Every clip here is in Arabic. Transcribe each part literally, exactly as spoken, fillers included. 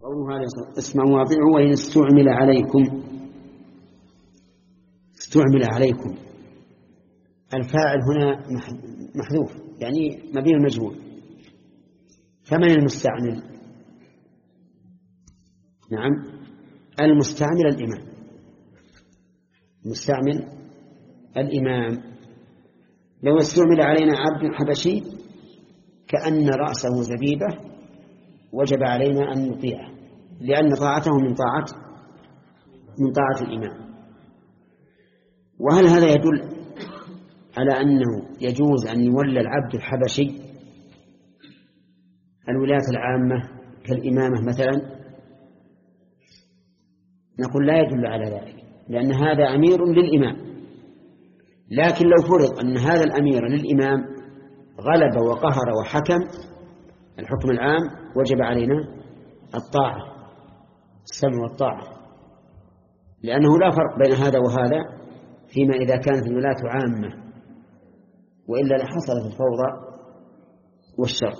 قوله هذا اسمعوا واطيعوا وإن استعمل عليكم. استعمل عليكم الفاعل هنا محذوف يعني مبني المجهول. فمن المستعمل؟ نعم المستعمل الإمام. المستعمل الإمام. لو استعمل علينا عبد حبشي كأن رأسه زبيبة وجب علينا أن نطيعه لأن طاعته من طاعة من طاعة الإمام. وهل هذا يدل على أنه يجوز أن يولى العبد الحبشي الولاية العامة كالإمامة مثلا؟ نقول لا يدل على ذلك لأن هذا أمير للإمام. لكن لو فرض أن هذا الأمير للإمام غلب وقهر وحكم الحكم العام وجب علينا الطاعة السمع والطاعة، لأنه لا فرق بين هذا وهذا فيما إذا كانت الولاية عامة، وإلا لحصلت الفوضى والشر.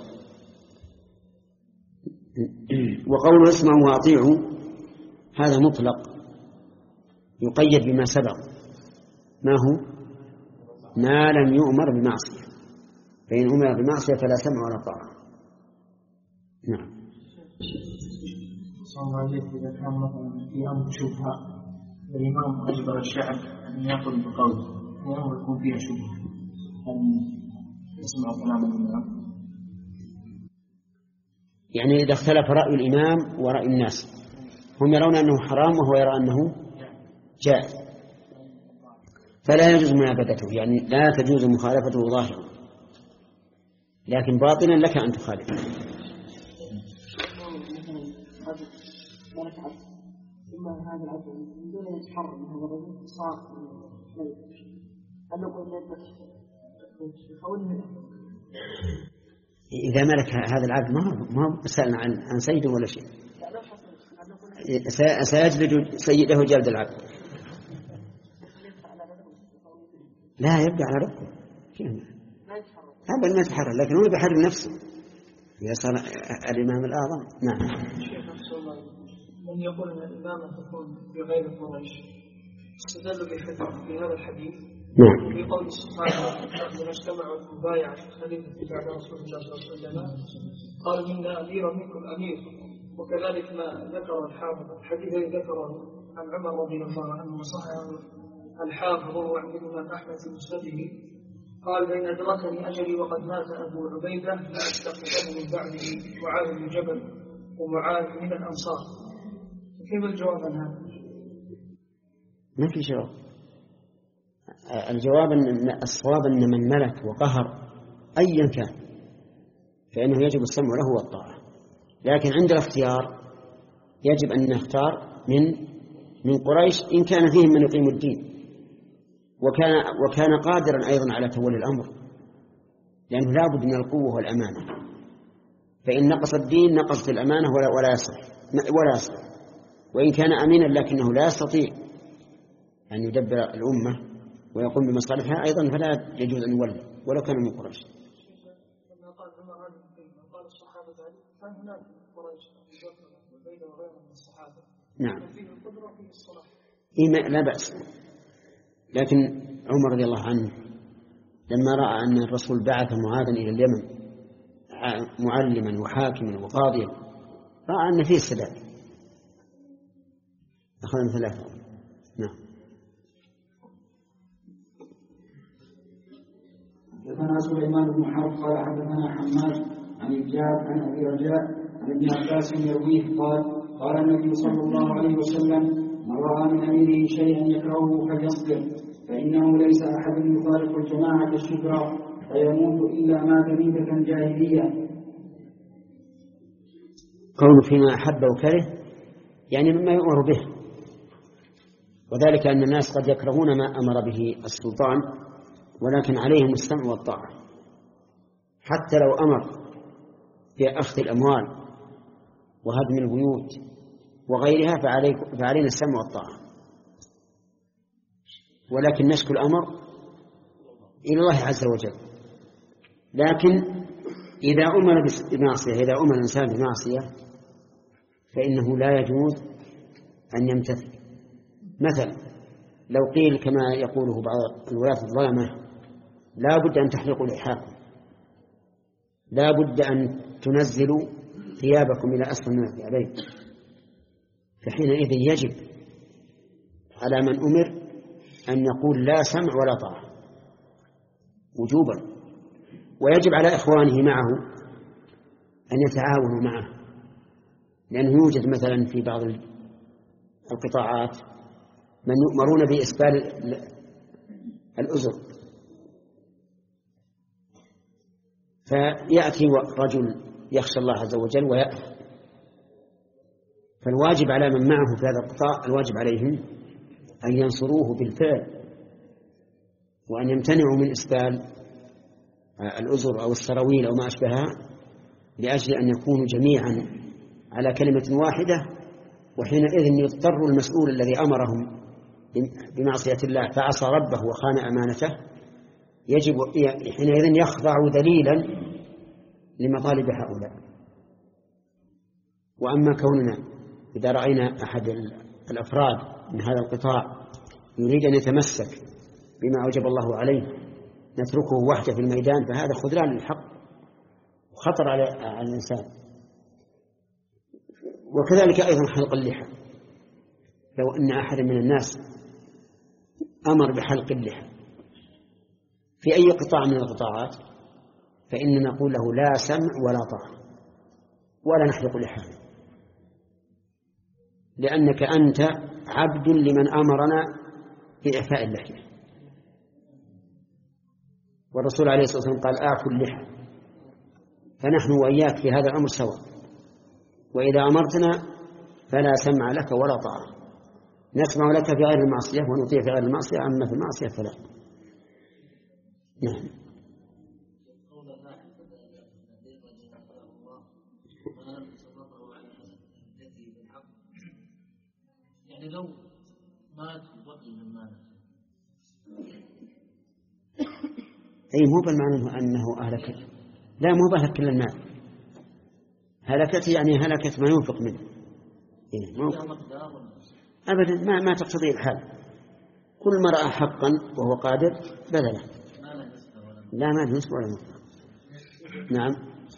وقوله اسمعوا واطيعوا هذا مطلق يقيد بما سبق. ما هو؟ ما لم يؤمر بمعصية، فإن أمر بمعصية فلا سمع ولا طاعة. نعم. صلى الله عليه وسلم إذا كان مثلا في أمر شبهة الإمام أجبر الشعب أن يأخذ بقوله وأمر يكون فيها شبهة أن يسمع كلام الإمام، يعني إذا اختلف رأي الإمام ورأي الناس هم يرون أنه حرام وهو يرى أنه جائز فلا يجوز منابذته، يعني لا تجوز مخالفته ظاهرا، لكن باطنا لك أن تخالفه. ثم هذا العبد من دون أن يتحرر من هذا الرجل صار ملك، هل نقول له إذا ملك هذا العبد ما هو سألنا عن عن سيده ولا شيء، سيجلد سيده جلد العبد، لا يبقى على ربه أبدا ما يتحرر، لكن هو بيحرر نفسه إذا صار الإمام الأعظم. نعم. من يقول أن الإمامة تكون في غير قريش استدل في هذا الحديث نعم في قول سبحانه من اجتمعوا المبايعة خليفة بعد رسول الله صلى الله عليه وسلم قال منا أمير منكم أمير. وكذلك ما ذكر الحافظ الحديث الذي ذكره عن عمر رضي الله عنه وصححه الحافظ وهو عند الإمام أحمد في مسنده قال بين أدركني أجلي وقد مات أبو عبيدة لا أستخلفه من بعده معاذ بن جبل ومعاذ من الأنصار. كيف الجواب عن هذا؟ ما في جواب. الجواب أن الصواب أن من ملك وقهر أيا كان فإنه يجب السمع له والطاعة، لكن عند الاختيار يجب أن نختار من من قريش إن كان فيهم من يقيم الدين وكان وكان قادرا أيضا على تولي الأمر، لأنه لا بد من القوة والأمانة، فإن نقص الدين نقصت الأمانة ولا ولا يصح ولا يصح. وإن كان أمينا لكنه لا يستطيع أن يدبر الأمة ويقوم بمصالحها أيضا فلا يجوز أن يولي ولو كان من قريش. لما قال عمر هذا قال الصحابة ذلك كان هناك قريش وبين وغيرهم من الصحابة نعم فيه القدرة وفيه الصلاح إيه لا بأس. لكن عمر رضي الله عنه لما رأى أن الرسول بعث معاذا إلى اليمن معلما وحاكما وقاضيا رأى أن فيه السداد أخذنا ثلاثة. نعم. حدثنا سليمان بن حرب قال حدثنا حماد عن الجاب عن أبي رجاء عن ابن عباس يرويه قال قال النبي صلى الله عليه وسلم من رأى من أميره شيئا يكرهه فليصبر فإنه ليس أحد يفارق الجماعة الشبرى فيموت إلا مات ميتة جاهلية. قول فيما أحب وكره يعني مما يؤمر به، وذلك أن الناس قد يكرهون ما أمر به السلطان ولكن عليهم السمع والطاعة، حتى لو أمر بأخذ الأموال وهدم البيوت وغيرها فعلينا السمع والطاعة، ولكن نشكو الأمر إلى الله عز وجل. لكن إذا أمر بمعصية إذا أمر الإنسان بمعصية فإنه لا يجوز أن يمتثل. مثلا لو قيل كما يقوله بعض الولاة الظلمة لا بد أن تحلقوا لحاكم، لا بد أن تنزلوا ثيابكم إلى أسفل من الكعبين، فحينئذ يجب على من أمر أن يقول لا سمع ولا طاعة وجوبا، ويجب على إخوانه معه أن يتعاونوا معه، لأنه يوجد مثلا في بعض القطاعات من يؤمرون بإسبال الأزر، فيأتي رجل يخشى الله عز وجل ويأثم، فالواجب على من معه في هذا القطاع الواجب عليهم أن ينصروه بالفعل، وأن يمتنعوا من إسبال الأزر أو السراويل أو ما أشبهها، لأجل أن يكونوا جميعا على كلمة واحدة، وحينئذ يضطر المسؤول الذي أمرهم بمعصية الله فعصى ربه وخان أمانته، يجب حينئذ يخضع دليلا لمطالب هؤلاء. وأما كوننا إذا رأينا أحد الأفراد من هذا القطاع يريد أن يتمسك بما أوجب الله عليه نتركه وحده في الميدان، فهذا خذلان للحق وخطر على الإنسان. وكذلك أيضا حلق اللحى، لو أن أحد من الناس أمر بحلق اللحى في أي قطاع من القطاعات فإننا نقول له لا سمع ولا طاعة ولا نحلق لحانا، لأنك أنت عبد لمن أمرنا بإعفاء اللحية، والرسول عليه الصلاة والسلام قال آكل اللحى، فنحن وإياك في هذا الأمر سواء، وإذا أمرتنا فلا سمع لك ولا طاعة، نسمع لك في غير المعصية ونطيع في غير المعصية، أما في المعصية فلا. نعم. يعني لو مات وبقي من مات أي مو بالمعنى أنه أهلك، لا مو بهلك كل المال، هلكت يعني هلكت ما ينفق منه. إيه مو أبدا، ما ما تقتضي الحال، كل ما رأى حقا وهو قادر بذله، لا ما نسبة ولا نسبة. نعم.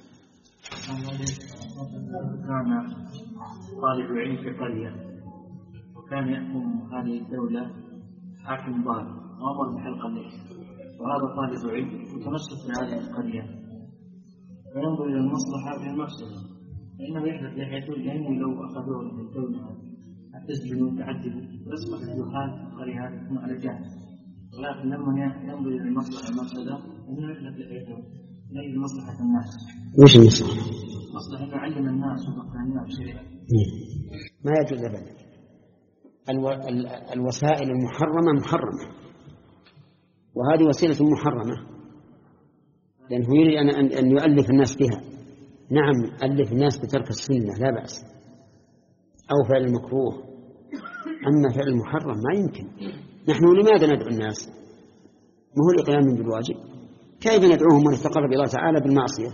كان طالب علم في قرية وكان يحكم هذه الدولة حاكم ظالم وأمر بحلق اللحية، وهذا طالب علم متمسك في هذه القرية فينظر إلى المصلحة في المفسدة، فإنه يحلق لحيته لأنه لو أخذوه من الدولة التسجن وتعذبوا ويصبح الدخان في القرية هذه تكون على جهل، ولكن لما ينظر إلى المصلحة المفسدة إنه يحلق لحيته لأجل مصلحة الناس. وش المصلحة؟ مصلحة إنه علم الناس وفقه الناس شيئا. ما يجوز أبدا. الو... ال... الوسائل المحرمة محرمة، وهذه وسيلة محرمة لأنه يريد أن... أن يؤلف الناس بها. نعم ألف الناس بترك السنة لا بأس، أو فعل المكروه، أما فعل المحرم ما يمكن. نحن لماذا ندعو الناس؟ ما هو الإقيام بالواجب؟ كيف ندعوهم ونتقرب إلى الله تعالى بالمعصية؟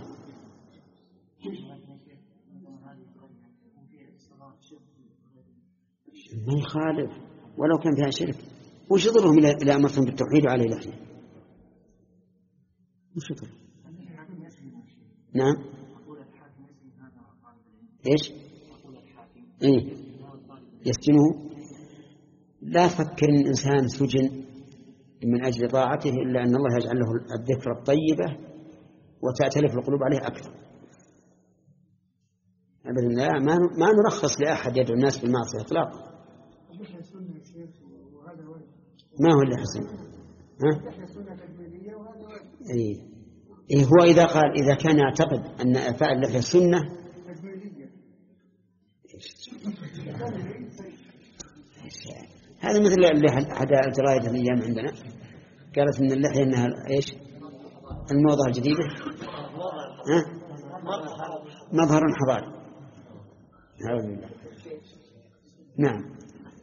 ما يخالف ولو كان فيها شرك، وش يضرهم إلى أمرهم بالتوحيد وعليه لحية؟ وش يضر؟ نعم. إيش؟ إيه؟ يسجنه؟ لا فكر إن الإنسان سجن من أجل طاعته إلا أن الله يجعل له الذكر الطيبة وتأتلف القلوب عليه أكثر. أبدا لا، ما ما نرخص لأحد يدعو الناس بالمعصية إطلاقا. ما هو اللي حسن؟ ها؟ إيه. إيه هو إذا قال إذا كان يعتقد أن إعفاء اللحية سنة هذا مثل اللي أحد الجرائد الأيام عندنا قالت إن اللحية إنها إيش؟ الموضة الجديدة، ها؟ مظهر حضاري. أعوذ بالله. نعم.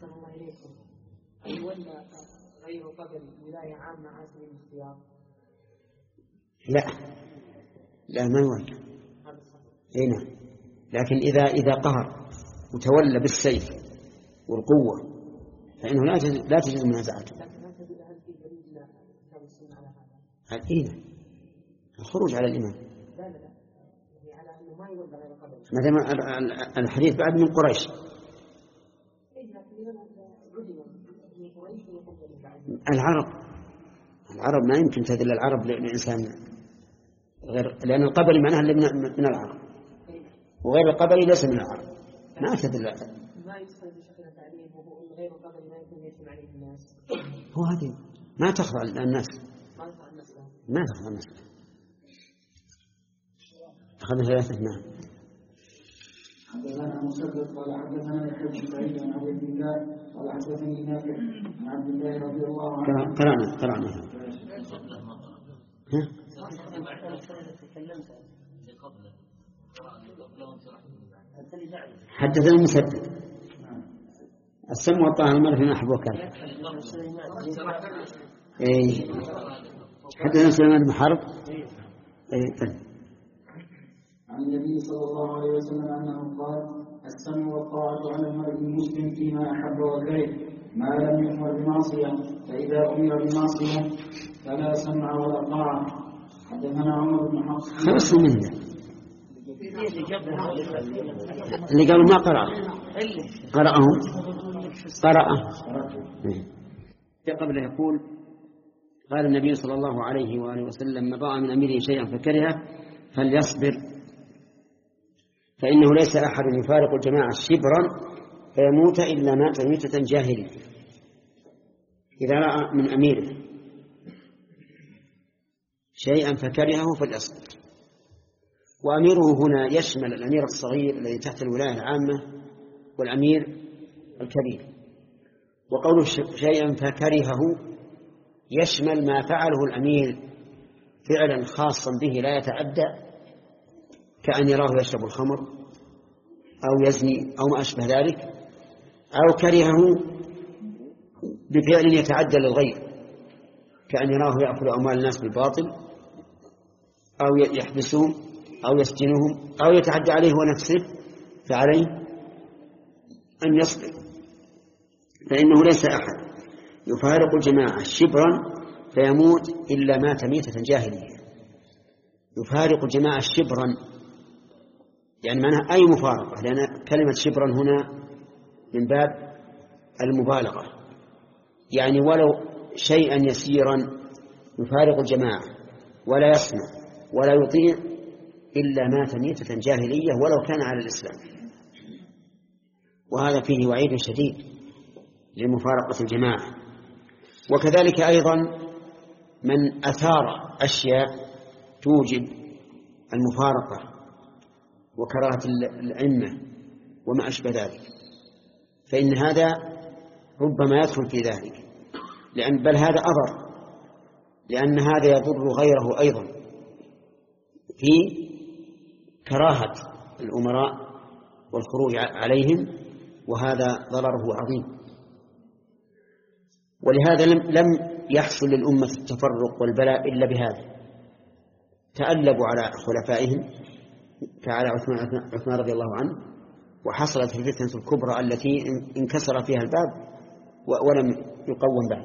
أي ولا غير قبل ولاية عامة على سبيل الاختيار؟ لا لا ما يوجه. إيه نعم. لكن إذا إذا قهر وتولى بالسيف والقوة فإنه لا تجوز لا تجوز منازعته. الإيمان الخروج على الإمام مثلا الحديث بعد من قريش العرب العرب ما يمكن تدل العرب لإنسان غير، لأن القبلي معناها من العرب وغير القبلي ليس من العرب ما تدل. ما يصير بشكل تعليم وهو غير القبلي ما يكون يجمع عليه الناس. هو هذه ما تخضع الناس ما تخضع الناس ما تخضع الناس أخذنا ثلاثة. نعم. حدثنا مسدد قال حدثنا يحيى بن سعيد عن عبد الله قال حدثني نافع عن عبد الله رضي الله عنه. قرأنا قرأنا ها حدثنا مسدد السمع والطاعة المرء فيما أحب وكره. إيه حدثنا سليمان بن حرب إيه عن النبي صلى الله عليه وسلم أنه قال السمع والطاعة على المرء المسلم فيما أحب وكره ما لم يؤمر بمعصية، فإذا أمر بمعصية فلا سمع ولا طاعة. حدثنا عمر بن حفص خمس منه اللي قالوا ما قرأ قرأهم قرأه قبل يقول قال النبي صلى الله عليه وآله وسلم من رأى من أميره شيئا فكرهه فليصبر فإنه ليس أحد يفارق الجماعة شبرا فيموت إلا مات ميتة جاهلية. إذا رأى من أميره شيئا فكرهه فليصبر. وأميره هنا يشمل الأمير الصغير الذي تحت الولاية العامة والأمير الكبير. وقوله شيئا فكرهه يشمل ما فعله الأمير فعلا خاصا به لا يتعدى كأن يراه يشرب الخمر أو يزني أو ما أشبه ذلك، أو كرهه بفعل يتعدى للغير كأن يراه يأكل أموال الناس بالباطل أو يحبسهم أو يسجنهم أو يتعدى عليه ونفسه، فعليه أن يصبر. فإنه ليس أحد يفارق الجماعة شبرا فيموت إلا مات ميتة جاهلية. يفارق الجماعة شبرا يعني معناها أي مفارقة، لأن كلمة شبرا هنا من باب المبالغة، يعني ولو شيئا يسيرا يفارق الجماعة ولا يسمع ولا يطيع إلا مات ميتة جاهلية ولو كان على الإسلام. وهذا فيه وعيد شديد لمفارقة الجماعة. وكذلك أيضا من أثار أشياء توجب المفارقة وكراهة الأئمة وما أشبه ذلك، فإن هذا ربما يدخل في ذلك، لأن بل هذا أضر، لأن هذا يضر غيره أيضا في كراهة الأمراء والخروج عليهم، وهذا ضرره عظيم. ولهذا لم يحصل للأمة التفرق والبلاء إلا بهذا. تألبوا على خلفائهم كعلى عثمان رضي الله عنه، وحصلت الفتنة الكبرى التي انكسر فيها الباب ولم يقوم بعد.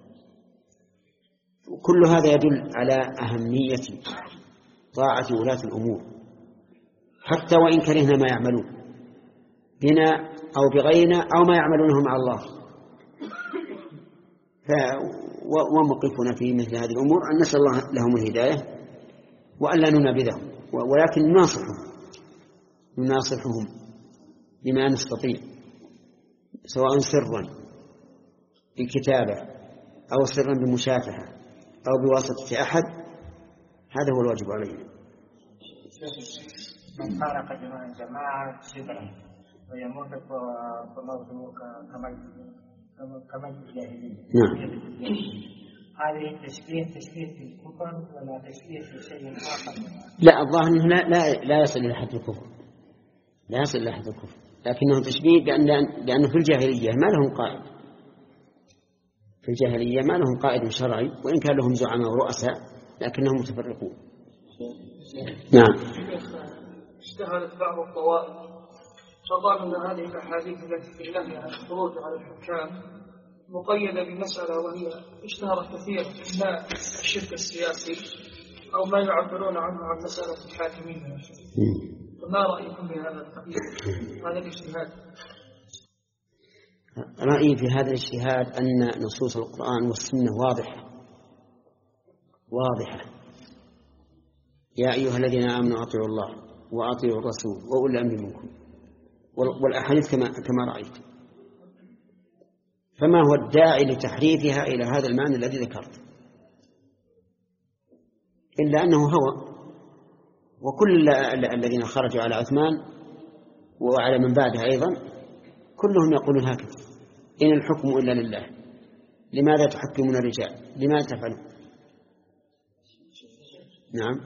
كل هذا يدل على أهمية طاعة ولاة الأمور حتى وإن كرهنا ما يعملون بنا أو بغيرنا أو ما يعملونه مع الله. وموقفنا في مثل هذه الأمور أن نسأل الله لهم الهداية وألا ننابذهم، ولكن نناصحهم نناصحهم بما نستطيع، سواء سرا بكتابة أو سرا بمشافهة أو بواسطة أحد. هذا هو الواجب علينا. من فارق جماعة شبرا ويموت فموته كموت الجاهلية. نعم. هذه تشبيه تشبيه في الكفر ولا تشبيه في شيء آخر؟ لا، الظاهر أنه لا, لا, لا يصل إلى حد الكفر، لا يصل إلى حد الكفر، لكنه تشبيه بأن لأنه في الجاهلية ما لهم قائد، في الجاهلية ما لهم قائد شرعي، وإن كان لهم زعماء ورؤساء لكنهم متفرقون. نعم. اشتهرت بعض الطوائف فظن أن هذه الأحاديث التي في النهي عن الخروج على الحكام مقيدة بمسألة وهي اشتهرت كثيرا، ما الشرك السياسي أو ما يعبرون عنه عن مسألة الحاكمين. فما رأيكم بهذا التقييد، هذا الاجتهاد؟ رأيي في هذا الاجتهاد أن نصوص القرآن والسنة واضحة واضحة. يا أيها الذين آمنوا أطيعوا الله وأطيعوا الرسول وأولي الأمر منكم، والأحاديث كما كما رأيت. فما هو الداعي لتحريفها إلى هذا المعنى الذي ذكرت؟ إلا أنه هوى. وكل الذين خرجوا على عثمان وعلى من بعده أيضا كلهم يقولون هكذا: إن الحكم إلا لله، لماذا تحكمون الرجال، لماذا تفعلون؟ نعم.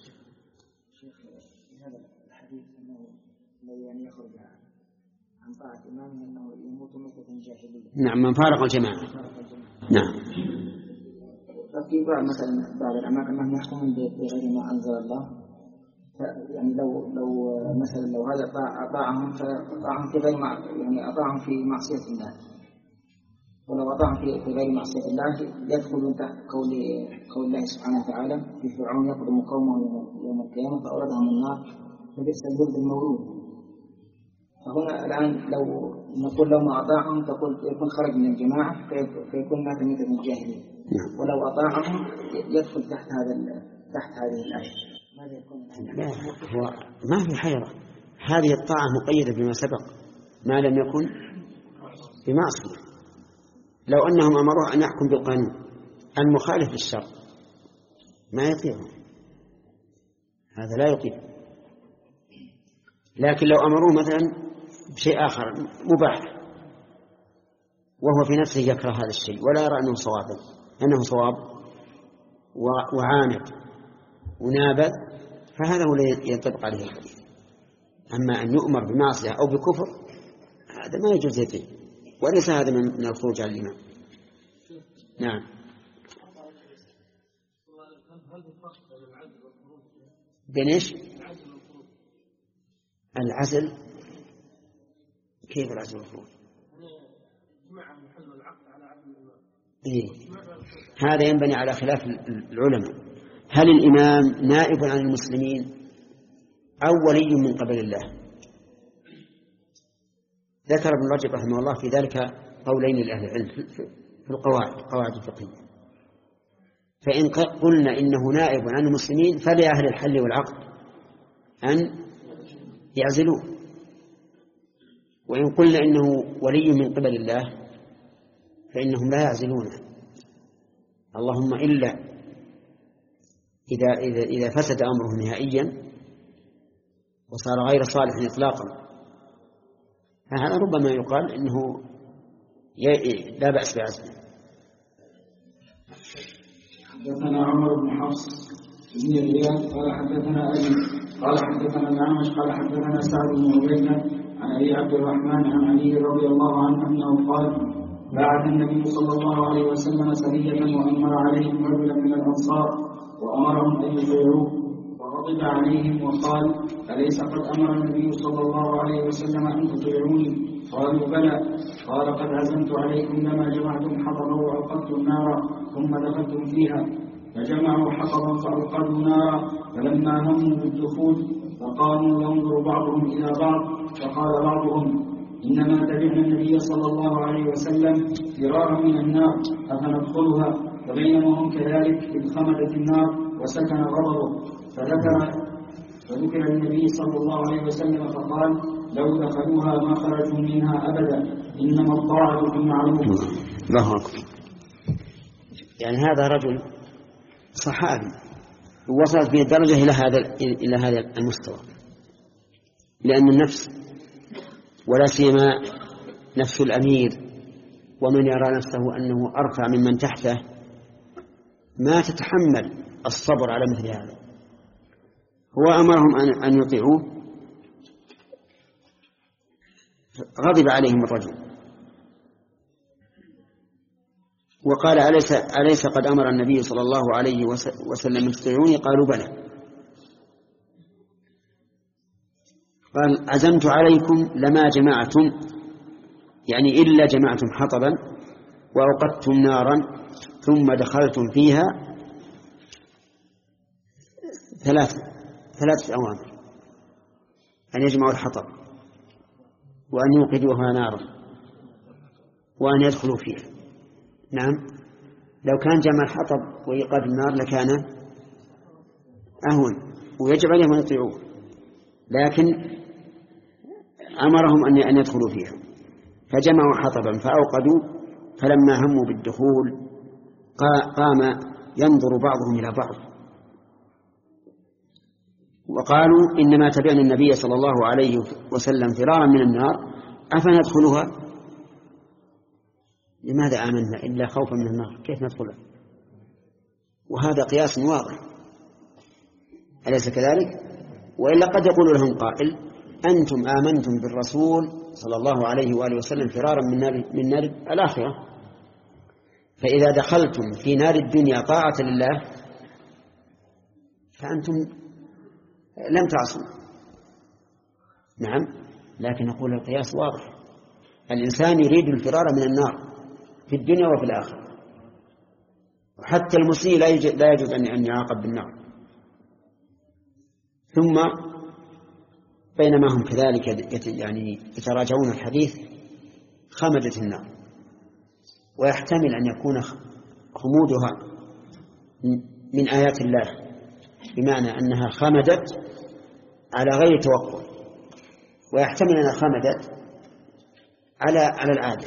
في هذا الحديث أنه الذي يعني يخرج عن طاعة إمامه أنه يموت موتة جاهلية. نعم، من فارق الجماعة. نعم. في بعض مثلا بعض الأماكن ما يحكمون بغير ما أنزل الله، يعني لو لو مثلا لو هذا أطاعهم فأطاعهم في غير يعني أطاعهم في معصية الله، ولو أطاعهم في غير معصية الله يدخلون تحت قول قول الله سبحانه وتعالى: في فرعون يقدم قومه يوم القيامة فأوردهم النار فبئس الورد المورود. فهنا الآن لو نقول لو ما أطاعهم تقول يكون خرج من الجماعة فيكون مات ميتة الجاهلية، ولو أطاعهم يدخل تحت هذا تحت هذه الآية. لا، هو ما في حيرة. هذه الطاعة مقيدة بما سبق ما لم يكن بمعصية. لو أنهم أمروه أن يحكم بالقانون المخالف للشرع ما يطيعه، هذا لا يطيع. لكن لو أمروه مثلا بشيء آخر مباح وهو في نفسه يكره هذا الشيء ولا يرى أنه صواب أنه صواب وعاند ونابذ، فهذا هو الذي ينطبق عليه الحديث. أما أن يؤمر بمعصية أو بكفر هذا ما يجوز يطيع، وليس هذا من الخروج على الإمام. نعم. بين إيش؟ العزل. كيف العزل والخروج؟ إيه؟ هذا ينبني على خلاف العلماء. هل الإمام نائب عن المسلمين أو ولي من قبل الله؟ ذكر ابن رجب رحمه الله في ذلك قولين لأهل العلم في القواعد قواعد الفقهية. فإن قلنا إنه نائب عن المسلمين فلأهل الحل والعقد أن يعزلوه، وإن قلنا إنه ولي من قبل الله فإنهم لا يعزلونه، اللهم إلا إذا, إذا, إذا فسد أمره نهائيا وصار غير صالح إطلاقا، فهذا ربما يقال إنه لا بأس بعزله. حدثنا عمر بن حفص بن غياث قال حدثنا أبي قال حدثنا الأعمش قال حدثنا سعد بن عبيدة عن أبي عبد الرحمن عن علي رضي الله عنه أنه قال: بعث النبي صلى الله عليه وسلم سرية وأمر عليهم رجلا من الأنصار وأمرهم أن يطيعوه، وغضب عليهم وقال: أليس قد أمر النبي صلى الله عليه وسلم أن تطيعوني؟ قالوا: بلى. قال: قد عزمت عليكم لما جمعتم حطبا وأوقدتم نارا ثم دخلتم فيها. فجمعوا حطبا فأوقدوا نارا، فلما هموا بالدخول فقاموا ينظر بعضهم إلى بعض، فقال بعضهم: إنما تبعنا النبي صلى الله عليه وسلم فرارا من النار أفندخلها؟ فبينما هم كذلك إذ خمدت النار وسكن غضبه، فذكر فذكر النبي صلى الله عليه وسلم فقال: لو دخلوها ما خرجوا منها أبدا، إنما الطاعة في المعروف. الله أكبر. يعني هذا رجل صحابي وصلت به الدرجة إلى هذا إلى هذا المستوى، لأن النفس ولا سيما نفس الأمير ومن يرى نفسه أنه أرفع ممن تحته ما تتحمل الصبر على مثل هذا. هو أمرهم أن يطيعوه، غضب عليهم الرجل وقال: أليس, أليس قد أمر النبي صلى الله عليه وسلم أن تطيعوني؟ قالوا: بلى. قال عزمت عليكم لما جمعتم، يعني إلا جمعتم حطبا وأوقدتم نارا ثم دخلتم فيها ثلاثة ثلاثة أوامر: أن يجمعوا الحطب، وأن يوقدوها نارا، وأن يدخلوا فيها. نعم، لو كان جمع الحطب وإيقاد النار لكان أهون ويجب عليهم أن يطيعوه، لكن أمرهم أن يدخلوا فيها، فجمعوا حطبا فأوقدوا، فلما هموا بالدخول قام ينظر بعضهم إلى بعض وقالوا إنما تبعنا النبي صلى الله عليه وسلم فرارا من النار أفندخلها؟ لماذا آمنا إلا خوفا من النار؟ كيف ندخلها؟ وهذا قياس واضح، أليس كذلك؟ وإلا قد يقول لهم قائل: أنتم آمنتم بالرسول صلى الله عليه وآله وسلم فرارا من نار, من نار الآخرة، فإذا دخلتم في نار الدنيا طاعة لله فأنتم لم تعصوا. نعم، لكن نقول القياس واضح، الإنسان يريد الفرار من النار في الدنيا وفي الآخرة، وحتى المسيء لا يجوز أن يعاقب بالنار. ثم بينما هم كذلك يعني يتراجعون الحديث خمدت النار، ويحتمل أن يكون خمودها من آيات الله، بمعنى أنها خمدت على غير توقع، ويحتمل أنها خمدت على على العادة،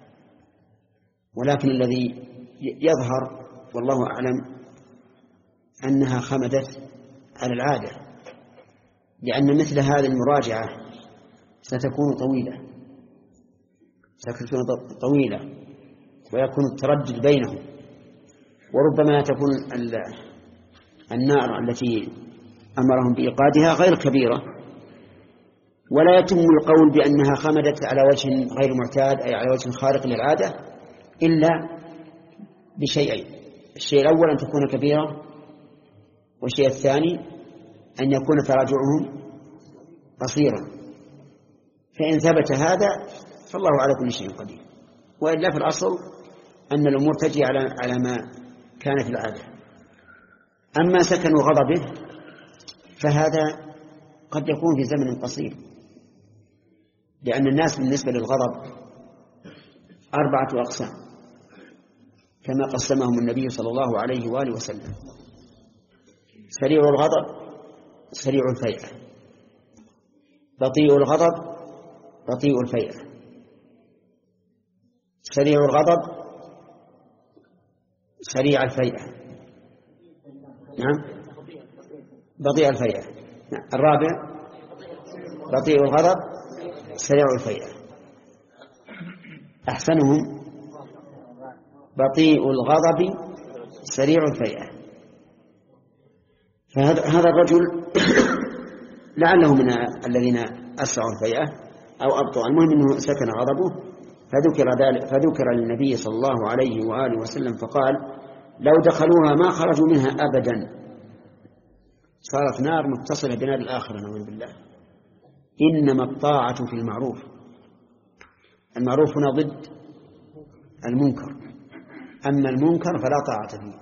ولكن الذي يظهر والله أعلم أنها خمدت على العادة، لأن مثل هذه المراجعة ستكون طويلة ستكون طويلة ويكون التردد بينهم، وربما تكون النار التي أمرهم بإيقادها غير كبيرة، ولا يتم القول بأنها خمدت على وجه غير معتاد، أي على وجه خارق للعادة، إلا بشيئين: الشيء الأول أن تكون كبيرة، والشيء الثاني أن يكون تراجعهم قصيرا. فإن ثبت هذا فالله على كل شيء قدير، وإلا في الأصل أن الأمور تجري على على ما كان في العادة. أما سكن غضبه فهذا قد يكون في زمن قصير، لأن الناس بالنسبة للغضب أربعة أقسام كما قسمهم النبي صلى الله عليه وآله وسلم: سريع الغضب، سريع الفيئة، بطيء الغضب، بطيء الفيئة. سريع الغضب سريع الفيئة، نعم، بطيء الفيئة. نعم. الرابع بطيء الغضب سريع الفيئة. أحسنهم بطيء الغضب سريع الفيئة. فهذا الرجل لعله من الذين أسرعوا الفيئة أو أبطأوا، المهم أنه سكن غضبه، فذكر ذلك فذكر للنبي صلى الله عليه وآله وسلم فقال: لو دخلوها ما خرجوا منها أبدا. صارت نار متصلة بنار الآخرة، نعوذ بالله. إنما الطاعة في المعروف، المعروف هنا ضد المنكر، أما المنكر فلا طاعة فيه.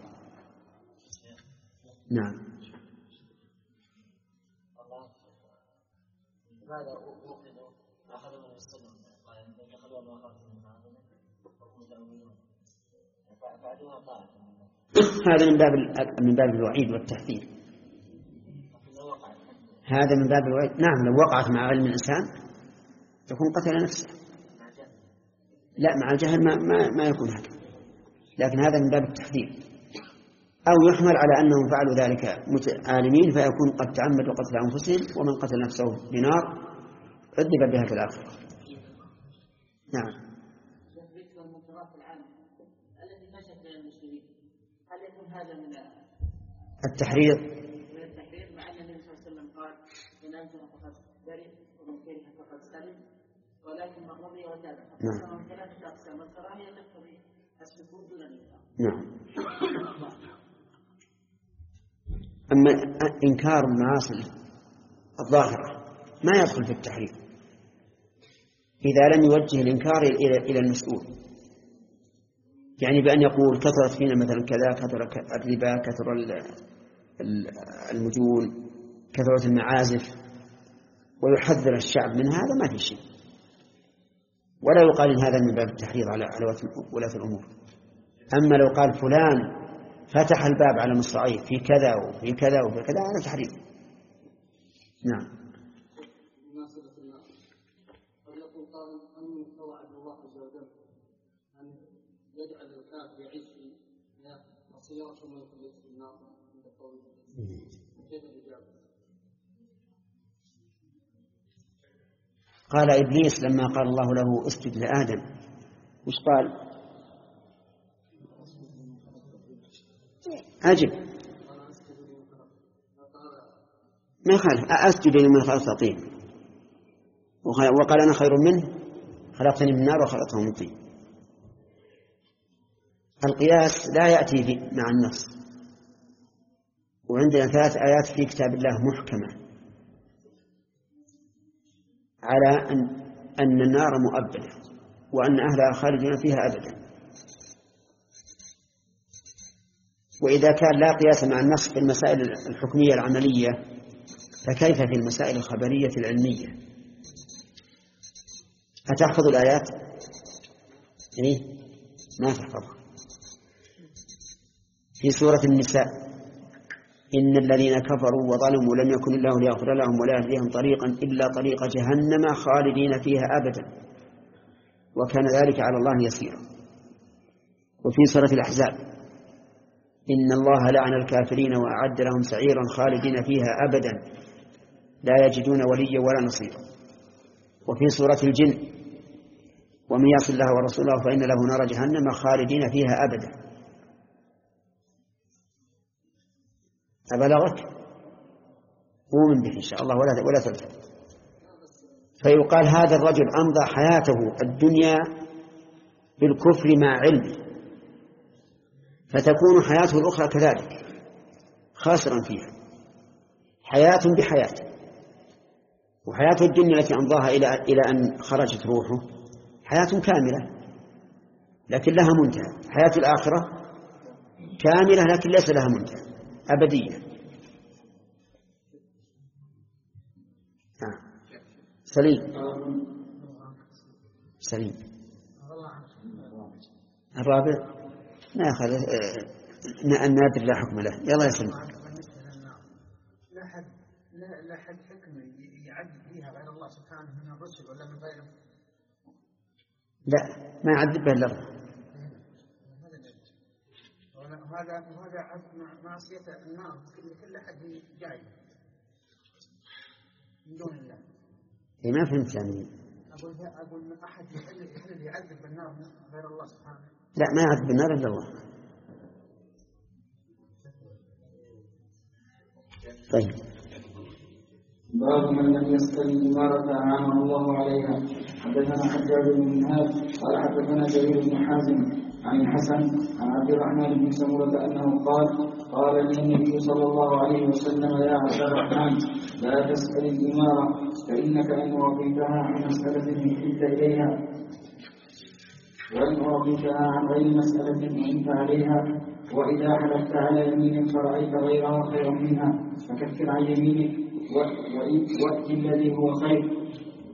نعم. هذا من باب من باب الوعيد والتحذير، هذا من باب الوعيد. نعم، لو وقعت مع علم الإنسان تكون قتل نفسه، لا مع الجهل ما, ما, ما يكون هكذا، لكن هذا من باب التحذير. أو يحمل على أنهم فعلوا ذلك عالمين فيكون قد تعمدوا قتل أنفسهم، ومن قتل نفسه بنار عذب بها في الآخرة. نعم. التحريض من التحريض، مع أن النبي صلى الله عليه وسلم قال: من أنزل فقد برئ ومن كره فقد سلم، ولكن من رضي وتاب فقد ثلاثة أقسام: الكراهية تقتضي السكوت دون الإنكار. نعم. أما إنكار المعاصي الظاهرة ما يدخل في التحريم إذا لم يوجه الإنكار إلى المسؤول، يعني بأن يقول كثرت فينا مثلا كذا، كثر الربا، كثر المجون، كثرت المعازف، ويحذر الشعب من هذا، ما في شيء، ولا يقال إن هذا من باب التحريض على ولاة الأمور. أما لو قال فلان فتح الباب على مصراعيه في كذا وفي كذا وفي كذا، هذا تحريض. نعم. قال إبليس لما قال الله له اسجد لآدم، وش قال؟ أجب، ما يخالف، أسجد لمن خلقت طين، وقال أنا خير منه خلقتني من نار وخلقته من طين. القياس لا يأتي مع النص، وعندنا ثلاث آيات في كتاب الله محكمة على أن, أن النار مؤبدة وأن أهلها خالدون فيها أبدا. وإذا كان لا قياس مع النص في المسائل الحكمية العملية، فكيف في المسائل الخبرية العلمية؟ أتحفظ الآيات؟ إيه؟ ما تحفظها. في سورة النساء: إن الذين كفروا وظلموا لم يكن الله ليغفر لهم ولا يهديهم طريقا إلا طريق جهنم خالدين فيها أبدا وكان ذلك على الله يسيرا. وفي سورة الأحزاب: إن الله لعن الكافرين وأعد لهم سعيرا خالدين فيها أبدا لا يجدون وليا ولا نصيرا. وفي سورة الجن: ومن يعص الله ورسوله فإن له نار جهنم خالدين فيها أبدا. أبلغك؟ مؤمن به إن شاء الله ولا ولا تلتفت. فيقال هذا الرجل أمضى حياته الدنيا بالكفر مع علمه، فتكون حياته الأخرى كذلك خاسرا فيها، حياة بحياة. وحياته الدنيا التي أمضاها إلى إلى أن خرجت روحه حياة كاملة لكن لها منتهى. حياة الآخرة كاملة لكن ليس لها منتهى، أبدية. آه. سليم سليم الرابع نأخذ النادر لا حكم له. يلا يسلم. لا حد لا حد حكم يعد فيها غير الله سبحانه من الرسل ولا من غيره؟ لا، ما يعذب به إلا الله. وهذا وهذا عبد معصية النار كل أحد جاي من دون الله. إيه ما فهمت يعني. أقول أقول من أحد يحل يعذب بالنار غير الله سبحانه. لا، ما يعذب بالنار إلا الله. طيب. باب من لم يسأل الإمارة أنعمه الله عليها. حدثنا حجاج بن منهال قال حدثنا جرير بن حازم عن الحسن عن عبد الرحمن بن سمرة أنه قال قال لي النبي صلى الله عليه وسلم يا عبد الرحمن لا تسأل الإمارة فإنك إن وقيتها عن مسألة حلت إليها وإن وقيتها عن غير مسألة أنت عليها وإذا حلفت على يمين فرأيت غيرها خيرا منها فكفر عن يمينك وأت الذي هو خير.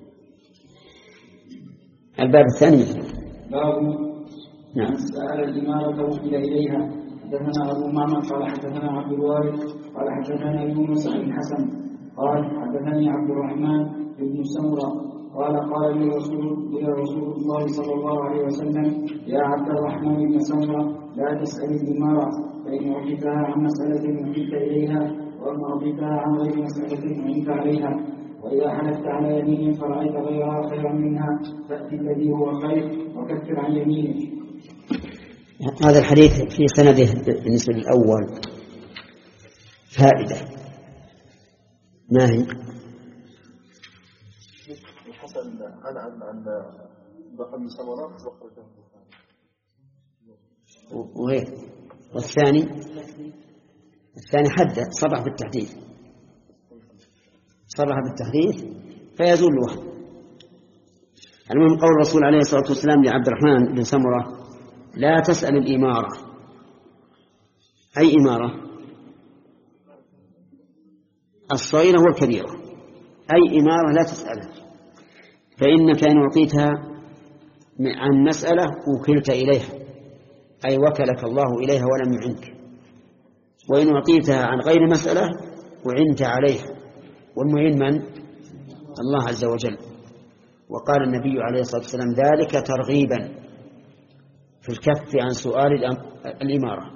الباب الثاني باب نعم. سأل الإمارة وكل إليها. حدثنا أبو معمر قال حدثنا عبد الوارث قال حدثنا يونس عن الحسن قال حدثني عبد الرحمن بن سمرة قال قال لي رسول لي رسول الله صلى الله عليه وسلم يا عبد الرحمن بن سمرة لا تسأل الإمارة فإن وقفتها عن مسألة وقفت إليها وإن وقفتها عن غير مسألة وعنت عليها وإذا حلفت على يمين فرأيت غيرها خيرا منها فأتي الذي هو خير وكفر عن يمينك. هذا الحديث في سنده بالنسبة للأول فائدة. ما هي؟ الحسن أنا عن عن بن سمرة وخرجه وغير. والثاني الثاني حد صرح بالتحديث صرح بالتحديث فيزول الوهم. المهم قول الرسول عليه الصلاة والسلام لعبد الرحمن بن سمرة: لا تسأل الإمارة. أي إمارة؟ الصغيرة والكبيرة، أي إمارة لا تسألها، فإنك إن أعطيتها عن مسألة وكلت إليها، أي وكلك الله إليها ولم يعنك، وإن أعطيتها عن غير مسألة وعنت عليها، والمعين من؟ الله عز وجل. وقال النبي عليه الصلاة والسلام: ذلك ترغيبا في الكف عن سؤال الإمارة.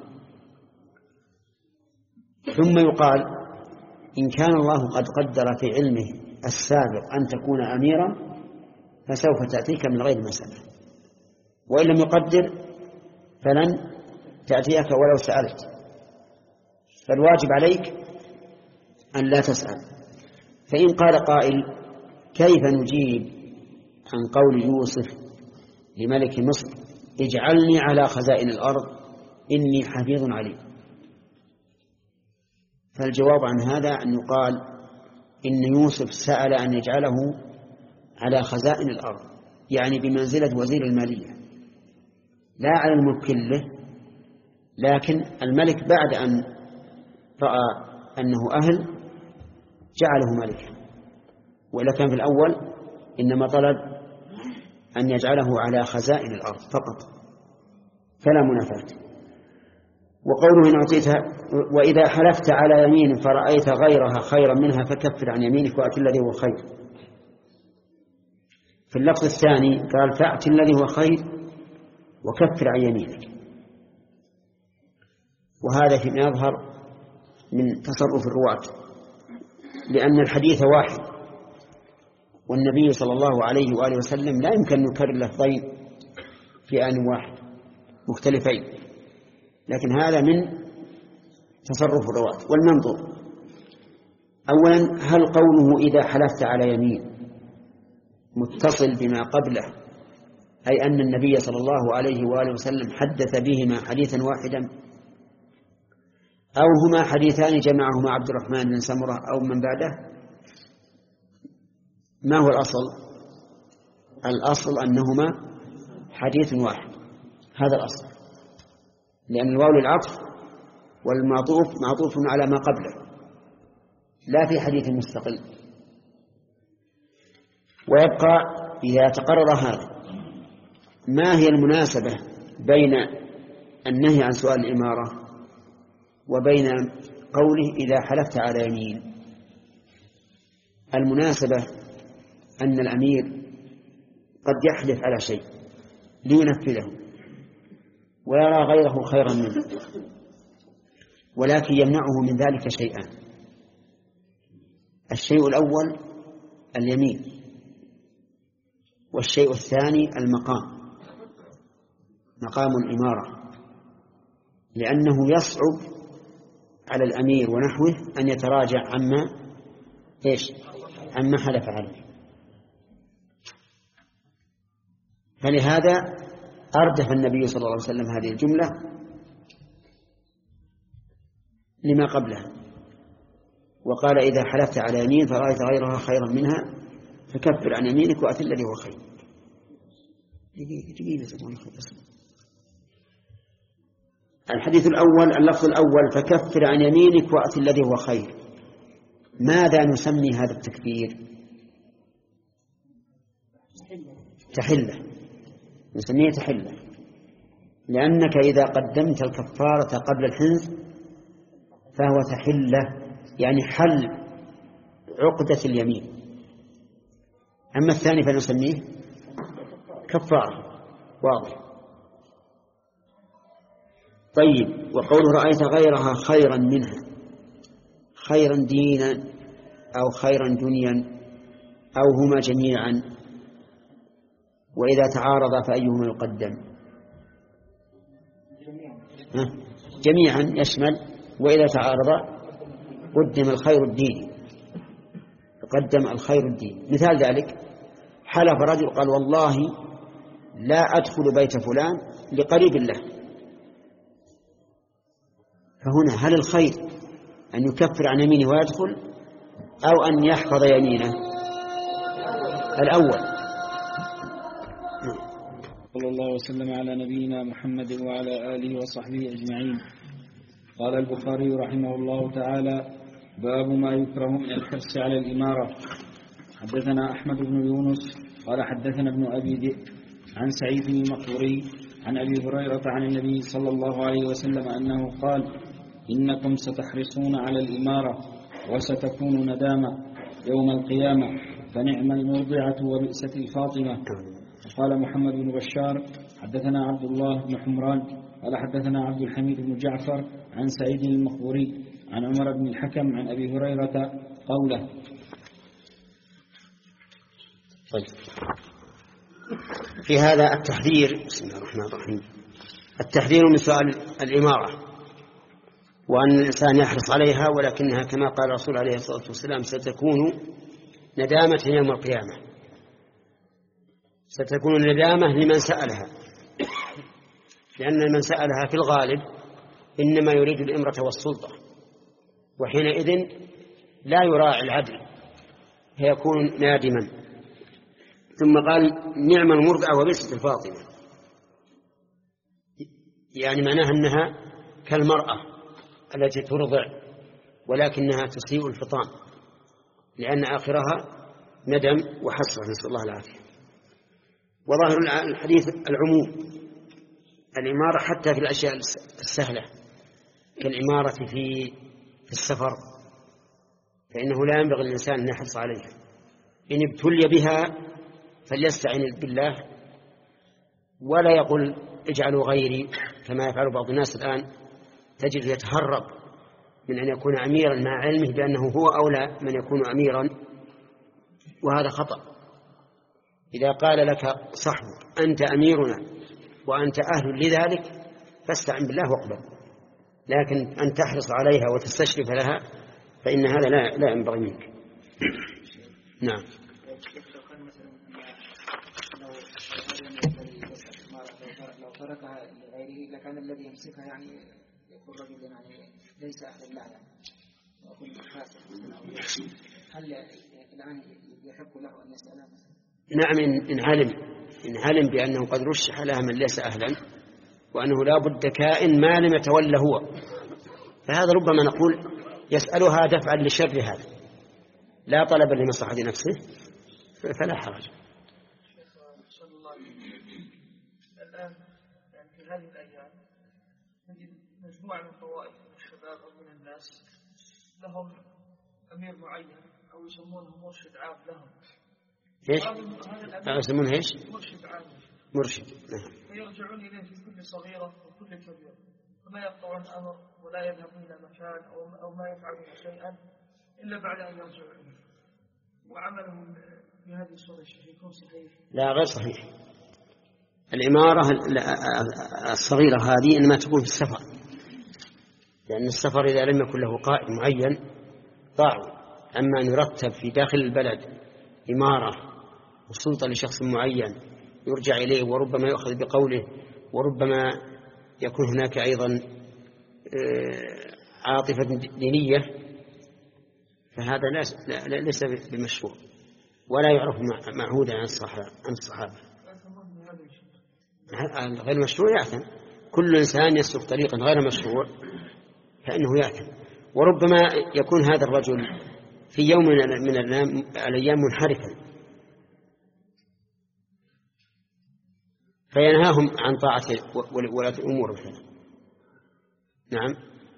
ثم يقال: إن كان الله قد قدر في علمه السابق أن تكون أميرا فسوف تأتيك من غير مسألة، وإن لم يقدر فلن تأتيك ولو سألت، فالواجب عليك أن لا تسأل. فإن قال قائل: كيف نجيب عن قول يوسف لملك مصر: اجعلني على خزائن الأرض إني حفيظ عليم؟ فالجواب عن هذا أن يقال إن يوسف سأل أن يجعله على خزائن الأرض، يعني بمنزلة وزير المالية، لا على الملك كله، لكن الملك بعد أن رأى أنه أهل جعله ملكا، وإلا كان في الأول إنما طلب أن يجعله على خزائن الأرض فقط، فلا منافاة. وقوله: إن أعطيتها وإذا حلفت على يمين فرأيت غيرها خيرا منها فكفر عن يمينك وأت الذي هو خير. في اللفظ الثاني قال: فأت الذي هو خير وكفر عن يمينك. وهذا فيما يظهر من تصرف الرواة، لأن الحديث واحد، والنبي صلى الله عليه وآله وسلم لا يمكن أن يكرر لفظين في آن واحد مختلفين، لكن هذا من تصرف الرواة. والمنظور: أولا، هل قوله إذا حلفت على يمين متصل بما قبله، أي أن النبي صلى الله عليه وآله وسلم حدث بهما حديثا واحدا، أو هما حديثان جمعهما عبد الرحمن بن سمرة أو من بعده؟ ما هو الأصل؟ الأصل أنهما حديث واحد، هذا الأصل، لأن الواو للعطف والمعطوف معطوف على ما قبله، لا في حديث مستقل. ويبقى إذا تقرر هذا، ما هي المناسبة بين النهي عن سؤال الإمارة وبين قوله إذا حلفت على يمين؟ المناسبة أن الأمير قد يحلف على شيء لينفذه ويرى غيره خيرا منه، ولكن يمنعه من ذلك شيئان: الشيء الأول اليمين، والشيء الثاني المقام، مقام الإمارة، لأنه يصعب على الأمير ونحوه أن يتراجع عما إيش عما حلف عليه. فلهذا أردف النبي صلى الله عليه وسلم هذه الجملة لما قبلها، وقال: إذا حلفت على يمين فرأيت غيرها خيرا منها فكفر عن يمينك وأت الذي هو خير. الحديث الأول اللفظ الأول: فكفر عن يمينك وأت الذي هو خير. ماذا نسمي هذا التكفير؟ تحلة، نسميه تحلة، لأنك إذا قدمت الكفارة قبل الحنث فهو تحلة، يعني حل عقدة اليمين. أما الثاني فنسميه كفارة، واضح. طيب، وقوله رأيت غيرها خيرا منها، خيرا دينا أو خيرا دنيا أو هما جميعا، وإذا تعارض فأيهما يقدم؟ جميعا يشمل، وإذا تعارض قدم الخير الديني، قدم الخير الديني. مثال ذلك: حلف رجل قال: والله لا أدخل بيت فلان لقريب له، فهنا هل الخير أن يكفر عن يمينه ويدخل، أو أن يحفظ يمينه؟ الأول. صلى الله وسلم على نبينا محمد وعلى آله وصحبه أجمعين. قال البخاري رحمه الله تعالى: باب ما يكره من الحرص على الإمارة. حدثنا أحمد بن يونس قال حدثنا ابن أبي ذئب عن سعيد المقبوري عن أبي هريرة عن النبي صلى الله عليه وسلم أنه قال: إنكم ستحرصون على الإمارة وستكون ندامة يوم القيامة، فنعم المرضعة وبئست الفاطمة. قال محمد بن بشار حدثنا عبد الله بن حمران قال حدثنا عبد الحميد بن جعفر عن سعيد المقبوري عن عمر بن الحكم عن أبي هريرة قوله. طيب، في هذا التحذير، بسم الله الرحمن الرحيم، التحذير من سؤال الإمارة، وأن الإنسان يحرص عليها، ولكنها كما قال الرسول عليه الصلاة والسلام ستكون ندامة يوم القيامة، ستكون ندامة لمن سألها، لأن من سألها في الغالب إنما يريد الإمرة والسلطة، وحينئذ لا يراعي العدل فيكون نادما. ثم قال: نعم المرضعة وبئست الفاطمة، يعني معناها أنها كالمرأة التي ترضع ولكنها تسيء الفطام، لأن آخرها ندم وحسرة، نسأل الله العافية. وظاهر الحديث العموم، الإمارة حتى في الأشياء السهلة كالإمارة في في السفر، فإنه لا ينبغي الإنسان أن يحرص عليها. إن ابتلي بها فليستعن بالله، ولا يقول اجعلوا غيري كما يفعل بعض الناس الآن، تجد يتهرب من أن يكون أميرا مع علمه بأنه هو أولى من يكون أميرا، وهذا خطأ. إذا قال لك صحبك أنت أميرنا وأنت أهل لذلك فاستعن بالله واقبل، لكن أن تحرص عليها وتستشرف لها فإن هذا لا لا ينبغي منك. نعم. لو تركها لغيره لكان الذي يمسكها يعني يكون رجل يعني ليس أهل الله يعني ويكون فاسق. هل الآن يحق له أن يسألها؟ نعم، إن علم إن علم بأنه قد رشح لها من ليس أهلا، وأنه لا بد كائن ما لم يتولى هو، فهذا ربما نقول يسألها دفعا لشر هذا لا طلبا لمصلحة نفسه، فلا حرج. الآن يعني في هذه الأيام نجد مجموعة من طوائف من الشباب أو من الناس لهم أمير معين أو يسمونه مرشد عام لهم. ايش؟ يسمونه ايش؟ مرشد عام. مرشد. نعم. فيرجعون إليه في كل صغيرة وكل كبيرة، وما يقطعون أمر ولا يذهبون إلى مكان أو أو ما يفعلون شيئا إلا بعد أن يرجعوا إليه. وعملهم بهذه الصورة يكون صحيح؟ لا، غير صحيح. الإمارة الصغيرة هذه إنما تكون في السفر، لأن السفر إذا لم يكن له قائد معين ضاعوا. أما أن يرتب في داخل البلد إمارة وسلطة لشخص معين يرجع إليه وربما يأخذ بقوله، وربما يكون هناك أيضا عاطفة دينية، فهذا ليس بمشروع ولا يعرف معهودا عن الصحابة. غير مشروع يأثم، كل إنسان يسلك طريقا غير مشروع فإنه يأثم. وربما يكون هذا الرجل في يوم من الأيام منحرفا فينهاهم عن طاعة ولاة الأمور مثلا. نعم.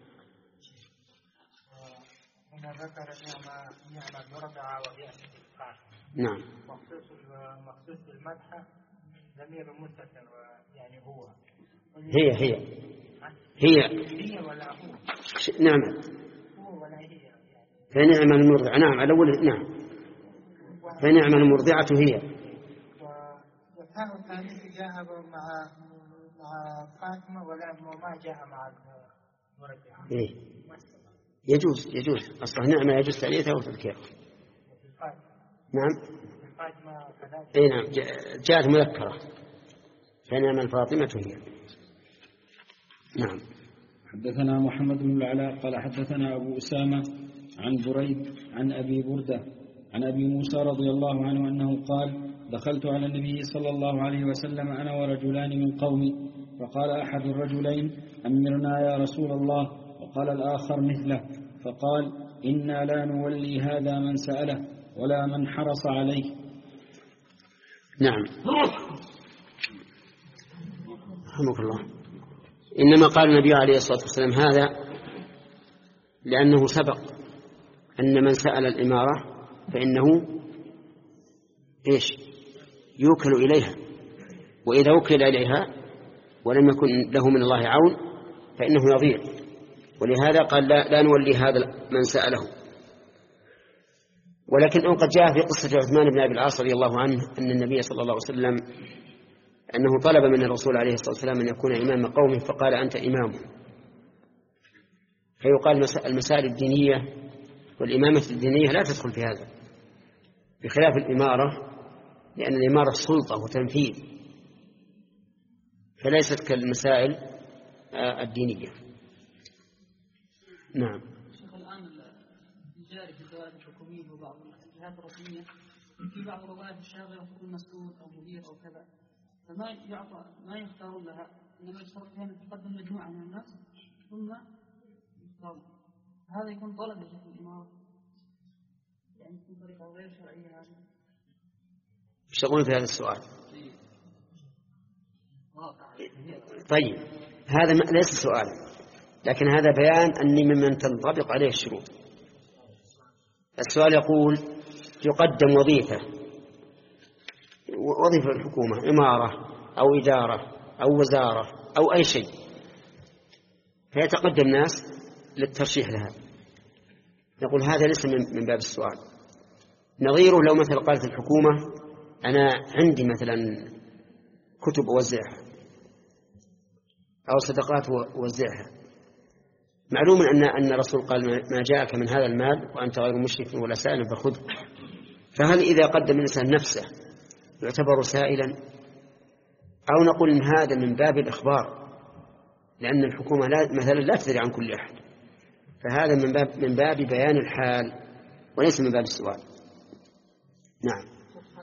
هنا ذكر نعم المرضعة وبئست الفاطمة. نعم. مخصوص بالمدح ضمير مستتر يعني هو. هي هي هي هي ولا هو؟ نعم. هو ولا هي؟ فنعم المرضعة. نعم الأول. نعم. فنعم المرضعة هي. والثاني الثاني جاء مع مع فاطمة ولا ما جاء مع المرضعة. إيه. يجوز يجوز أصلا نعمة يجوز تأليتها وتذكيرها. نعم. إيه نعم جاءت مذكرة فنعم الفاطمة هي. نعم. حدثنا محمد بن العلاء قال حدثنا أبو أسامة عن بريد عن أبي بردة عن أبي موسى رضي الله عنه أنه قال: دخلت على النبي صلى الله عليه وسلم أنا ورجلان من قومي، فقال أحد الرجلين: أمرنا يا رسول الله، وقال الآخر مثله، فقال: إنا لا نولي هذا من سأله ولا من حرص عليه. نعم. رحمك الله. إنما قال النبي عليه الصلاة والسلام هذا لأنه سبق أن من سأل الإمارة فإنه إيش؟ يوكل إليها، وإذا وكل إليها ولم يكن له من الله عون فإنه يضيع، ولهذا قال لا, لا نولي هذا من سأله. ولكن قد جاء في قصة عثمان بن أبي العاص رضي الله عنه أن النبي صلى الله عليه وسلم أنه طلب من الرسول عليه الصلاة والسلام أن يكون إمام قومه فقال: أنت إمام. فيقال المسائل الدينية والإمامة الدينية لا تدخل في هذا، بخلاف الإمارة، لأن الإمارة سلطة وتنفيذ، فليست كالمسائل الدينية. نعم. شيخ، الآن الجاري في الدوائر الحكومية وبعض الجهات الرسمية في بعض الوظائف الشاغرة تكون مسؤول أو مدير أو كذا، فما يعطى ما يختارون لها، إنما يشترط فيها أن تقدم مجموعة من الناس ثم يختارون. هذا يكون طلب يا شيخ الإمارة، يعني يكون طريقة غير شرعية. هذه ايش تقولون في هذا السؤال؟ طيب، هذا ليس سؤال، لكن هذا بيان أني ممن تنطبق عليه الشروط. السؤال يقول: يقدم وظيفة وظيفة الحكومة، إمارة أو إدارة أو وزارة أو أي شيء، فيتقدم ناس للترشيح لها، نقول هذا ليس من باب السؤال. نظيره لو مثل قالت الحكومة: أنا عندي مثلا كتب أوزعها أو صدقات أوزعها، معلوم أن أن الرسول قال: ما جاءك من هذا المال وأنت غير مشرك ولا سائل فخذه. فهل إذا قدم الإنسان نفسه يعتبر سائلا، أو نقول إن هذا من باب الإخبار، لأن الحكومة لا مثلا لا تدري عن كل أحد، فهذا من باب من باب بيان الحال وليس من باب السؤال. نعم.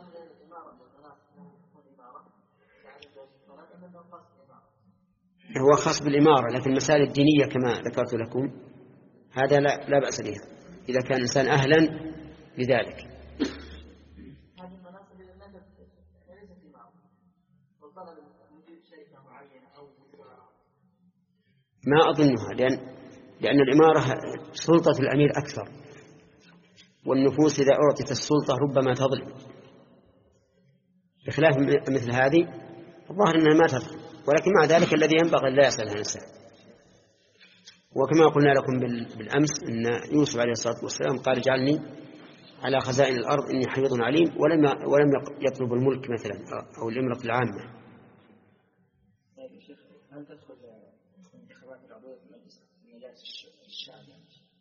هو خاص بالإمارة، لكن المسائل الدينية كما ذكرت لكم هذا لا, لا بأس بها إذا كان الإنسان أهلا لذلك. هذه المناصب ليست إمارة، وطلب مدير شركة معينة أو وزارة، ما أظنها، لأن لأن الإمارة سلطة الأمير أكثر، والنفوس إذا أعطت السلطة ربما تظلم، بخلاف مثل هذه الظاهر أنها ما تظلم. ولكن مع ذلك الذي ينبغي لا يسأل عن الإنسان. وكما قلنا لكم بالأمس أن يوسف عليه الصلاة والسلام قال: اجعلني على خزائن الأرض إني حفيظ عليم، ولم ولم يطلب الملك مثلا أو الإمرة العامة. طيب يا شيخ، هل تدخل انتخابات العضوية في المجالس الشعبية؟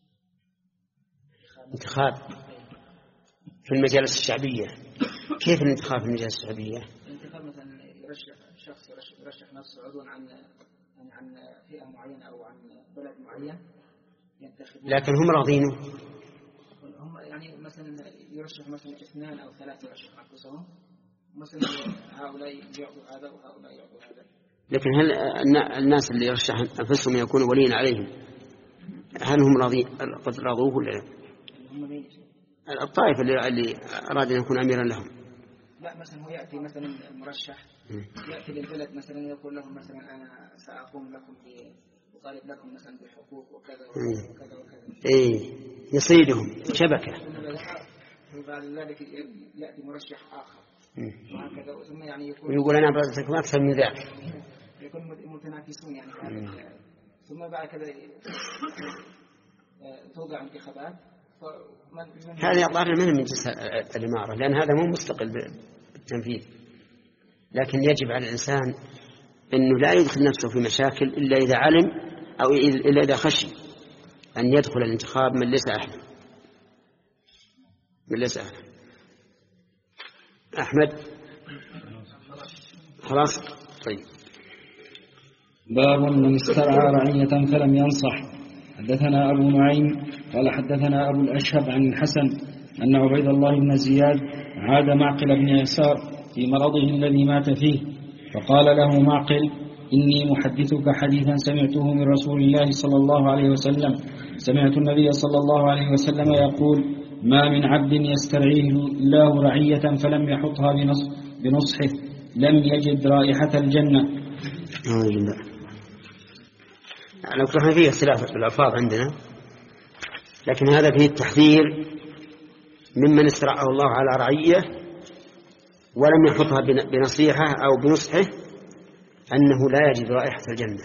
انتخاب في المجالس الشعبية؟ كيف الانتخاب في المجالس الشعبية؟ الانتخاب مثلا يرشح شخص يرشح نفسه عضوا عن يعني عن فئة معينة أو عن بلد معين ينتخب، لكن هم راضينه. هم يعني مثلا يرشح مثلا اثنان أو ثلاثة يرشح أنفسهم، مثلا هؤلاء يعطوا هذا وهؤلاء يعطوا هذا. لكن هل الناس اللي يرشح أنفسهم يكونوا وليا عليهم، هل هم راضي قد راضوه ولا لا؟ الطائفة اللي اللي أراد أن يكون أميرا لهم. لا، مثلا هو يأتي مثلا المرشح يأتي للبلد مثلا يقول لهم مثلا أنا سأقوم لكم بطالب لكم مثلا بحقوق وكذا وكذا وكذا. إيه، يصيدهم شبكة. وبعد ذلك يأتي مرشح آخر وهكذا، ثم يعني يكون ويقول أنا أبغى أكثر من ذلك. يكون متنافسون يعني. ثم بعد كذا توقع انتخابات. هذا الظاهر منه من جنس الإمارة، لأن هذا مو مستقل بالتنفيذ. لكن يجب على الإنسان أنه لا يدخل نفسه في مشاكل إلا إذا علم أو إلا إذا خشي أن يدخل الانتخاب من ليس أهلا من ليس أهلا. أحمد خلاص. طيب. باب من استرعى رعية فلم ينصح. حدثنا أبو نعيم قال حدثنا أبو الأشهب عن الحسن أن عبيد الله بن زياد عاد معقل بن يسار في مرضه الذي مات فيه، فقال له معقل: إني محدثك حديثا سمعته من رسول الله صلى الله عليه وسلم. سمعت النبي صلى الله عليه وسلم يقول: ما من عبد يسترعيه الله رعية فلم يحطها بنصحه لم يجد رائحة الجنة. لو كان فيه اختلاف بالألفاظ عندنا، لكن هذا فيه التحذير ممن استرعاه الله على رعية ولم يحطها بنصيحة أو بنصحه أنه لا يجد رائحة الجنة.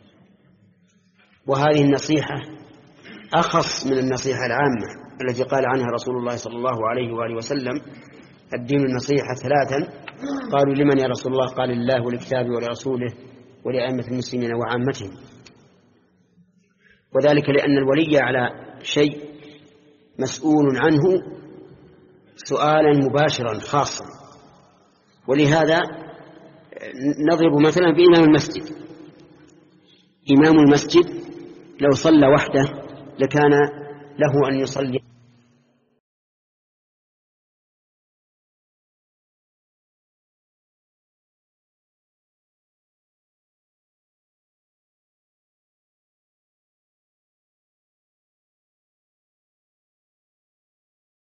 وهذه النصيحة أخص من النصيحة العامة التي قال عنها رسول الله صلى الله عليه وآله وسلم: الدين النصيحة ثلاثا. قالوا: لمن يا رسول الله؟ قال: لله ولكتابه ولرسوله ولأئمة المسلمين وعامتهم. وذلك لأن الولي على شيء مسؤول عنه سؤالا مباشرا خاصا. ولهذا نضرب مثلا بإمام المسجد. إمام المسجد لو صلى وحده لكان له أن يصلي